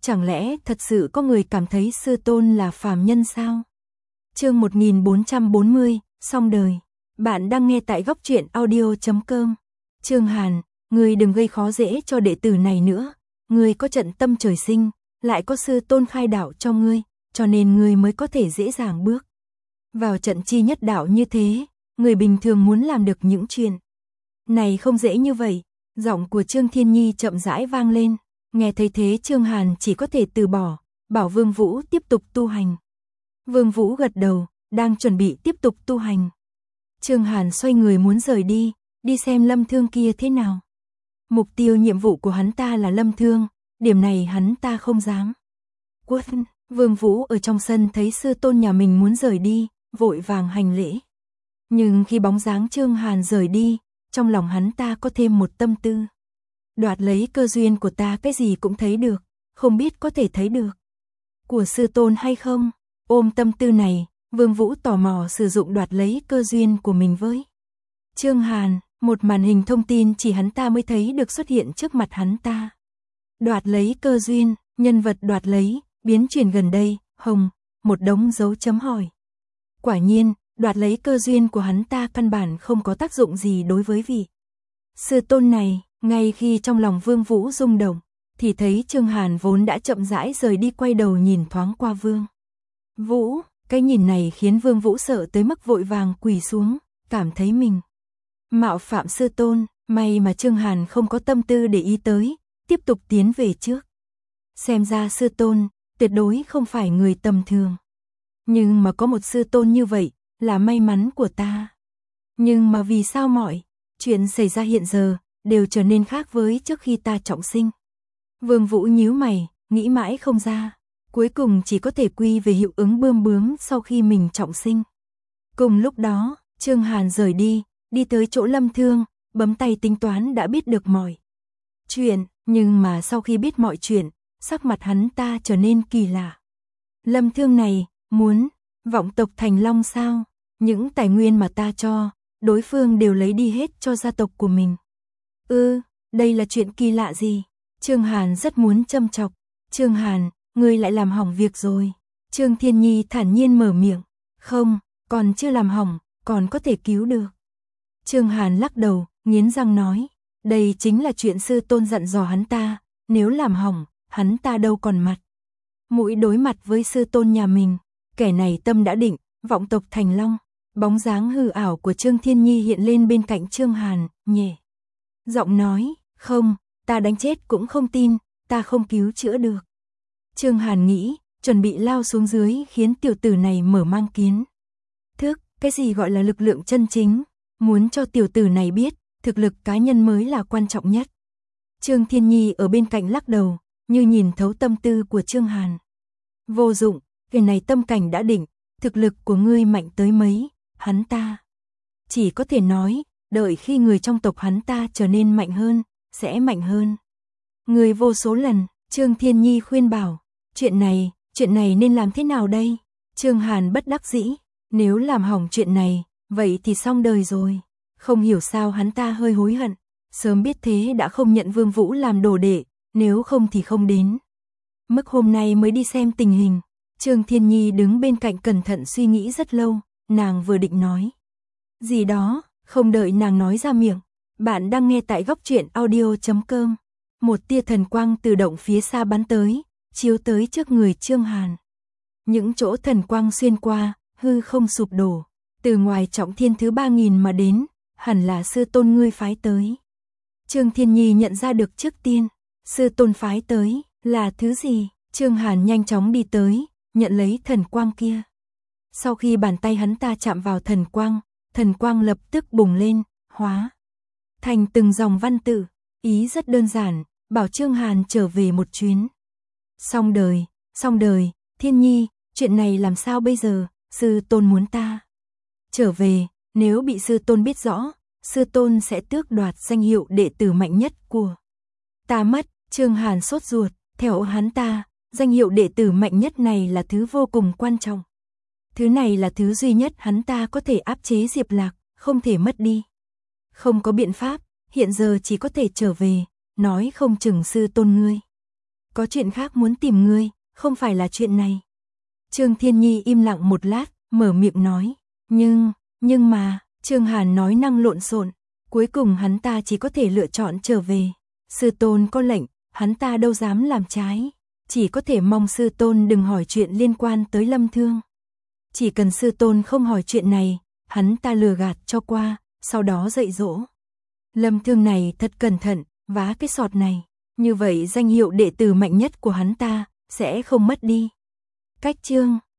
Chẳng lẽ thật sự có người cảm thấy sư tôn là phàm nhân sao? Chương 1440, xong đời. Bạn đang nghe tại góc truyện audio.com. Trương Hàn, ngươi đừng gây khó dễ cho đệ tử này nữa. Ngươi có trận tâm trời sinh, lại có sư tôn khai đạo cho ngươi, cho nên ngươi mới có thể dễ dàng bước vào trận chi nhất đạo như thế. Người bình thường muốn làm được những chuyện này không dễ như vậy. Giọng của Trương Thiên Nhi chậm rãi vang lên. Nghe thấy thế Trương Hàn chỉ có thể từ bỏ, bảo Vương Vũ tiếp tục tu hành. Vương Vũ gật đầu, đang chuẩn bị tiếp tục tu hành. Trương Hàn xoay người muốn rời đi, đi xem Lâm Thương kia thế nào. Mục tiêu nhiệm vụ của hắn ta là Lâm Thương, điểm này hắn ta không dám quên. Vương Vũ ở trong sân thấy sư tôn nhà mình muốn rời đi, vội vàng hành lễ. Nhưng khi bóng dáng Trương Hàn rời đi, trong lòng hắn ta có thêm một tâm tư. Đoạt lấy cơ duyên của ta cái gì cũng thấy được, không biết có thể thấy được của sư tôn hay không. Ôm tâm tư này, Vương Vũ tò mò sử dụng đoạt lấy cơ duyên của mình với Trương Hàn. Một màn hình thông tin chỉ hắn ta mới thấy được xuất hiện trước mặt hắn ta. Đoạt lấy cơ duyên, nhân vật đoạt lấy, biến chuyển gần đây, hồng, một đống dấu chấm hỏi. Quả nhiên, đoạt lấy cơ duyên của hắn ta căn bản không có tác dụng gì đối với vị sư tôn này. Ngay khi trong lòng Vương Vũ rung động, thì thấy Trương Hàn vốn đã chậm rãi rời đi quay đầu nhìn thoáng qua Vương Vũ. Cái nhìn này khiến Vương Vũ sợ tới mức vội vàng quỳ xuống, cảm thấy mình mạo phạm sư tôn. May mà Trương Hàn không có tâm tư để ý tới, tiếp tục tiến về trước. Xem ra sư tôn tuyệt đối không phải người tầm thường. Nhưng mà có một sư tôn như vậy là may mắn của ta. Nhưng mà vì sao mọi chuyện xảy ra hiện giờ đều trở nên khác với trước khi ta trọng sinh? Vương Vũ nhíu mày, nghĩ mãi không ra. Cuối cùng chỉ có thể quy về hiệu ứng bươm bướm sau khi mình trọng sinh. Cùng lúc đó, Trương Hàn rời đi, đi tới chỗ Lâm Thương, bấm tay tính toán đã biết được mọi chuyện. Nhưng mà sau khi biết mọi chuyện, sắc mặt hắn ta trở nên kỳ lạ. Lâm Thương này, muốn vọng tộc thành long sao? Những tài nguyên mà ta cho, đối phương đều lấy đi hết cho gia tộc của mình. Đây là chuyện kỳ lạ gì? Trương Hàn rất muốn châm chọc. Trương Hàn, ngươi lại làm hỏng việc rồi. Trương Thiên Nhi thản nhiên mở miệng. Không, còn chưa làm hỏng, còn có thể cứu được. Trương Hàn lắc đầu, nghiến răng nói. Đây chính là chuyện sư tôn dặn dò hắn ta. Nếu làm hỏng, hắn ta đâu còn mặt mũi đối mặt với sư tôn nhà mình. Kẻ này tâm đã định, vọng tộc thành long. Bóng dáng hư ảo của Trương Thiên Nhi hiện lên bên cạnh Trương Hàn, nhẹ giọng nói. Không, ta đánh chết cũng không tin, ta không cứu chữa được. Trương Hàn nghĩ, chuẩn bị lao xuống dưới khiến tiểu tử này mở mang kiến thức. Cái gì gọi là lực lượng chân chính? Muốn cho tiểu tử này biết, thực lực cá nhân mới là quan trọng nhất. Trương Thiên Nhi ở bên cạnh lắc đầu, như nhìn thấu tâm tư của Trương Hàn. Vô dụng, cái này tâm cảnh đã định, thực lực của ngươi mạnh tới mấy, hắn ta chỉ có thể nói, đợi khi người trong tộc hắn ta trở nên mạnh hơn, sẽ mạnh hơn người vô số lần. Trương Thiên Nhi khuyên bảo, chuyện này nên làm thế nào đây? Trương Hàn bất đắc dĩ, nếu làm hỏng chuyện này, vậy thì xong đời rồi. Không hiểu sao hắn ta hơi hối hận, sớm biết thế đã không nhận Vương Vũ làm đồ đệ, nếu không thì không đến mức hôm nay mới đi xem tình hình. Trương Thiên Nhi đứng bên cạnh cẩn thận suy nghĩ rất lâu, nàng vừa định nói gì đó, không đợi nàng nói ra miệng. Bạn đang nghe tại góc truyện audio.com. Một tia thần quang từ động phía xa bắn tới, chiếu tới trước người Trương Hàn. Những chỗ thần quang xuyên qua, hư không sụp đổ. Từ ngoài trọng thiên thứ 3000 mà đến, hẳn là sư tôn ngươi phái tới. Trương Thiên Nhi nhận ra được trước tiên, sư tôn phái tới là thứ gì? Trương Hàn nhanh chóng đi tới, nhận lấy thần quang kia. Sau khi bàn tay hắn ta chạm vào thần quang lập tức bùng lên, hóa thành từng dòng văn tự. Ý rất đơn giản, bảo Trương Hàn trở về một chuyến. Xong đời, Thiên Nhi, chuyện này làm sao bây giờ? Sư tôn muốn ta trở về, nếu bị sư tôn biết rõ, sư tôn sẽ tước đoạt danh hiệu đệ tử mạnh nhất của ta mất. Trương Hàn sốt ruột, theo hắn ta, danh hiệu đệ tử mạnh nhất này là thứ vô cùng quan trọng. Thứ này là thứ duy nhất hắn ta có thể áp chế Diệp Lạc, không thể mất đi. Không có biện pháp, hiện giờ chỉ có thể trở về, nói không chừng sư tôn ngươi có chuyện khác muốn tìm ngươi, không phải là chuyện này. Trương Thiên Nhi im lặng một lát, mở miệng nói, nhưng mà, Trương Hàn nói năng lộn xộn, cuối cùng hắn ta chỉ có thể lựa chọn trở về. Sư tôn có lệnh, hắn ta đâu dám làm trái, chỉ có thể mong sư tôn đừng hỏi chuyện liên quan tới Lâm Thương. Chỉ cần sư tôn không hỏi chuyện này, hắn ta lừa gạt cho qua, sau đó dạy dỗ. Lâm Thương này thật cẩn thận, vá cái sọt này, như vậy danh hiệu đệ tử mạnh nhất của hắn ta sẽ không mất đi. Cách chương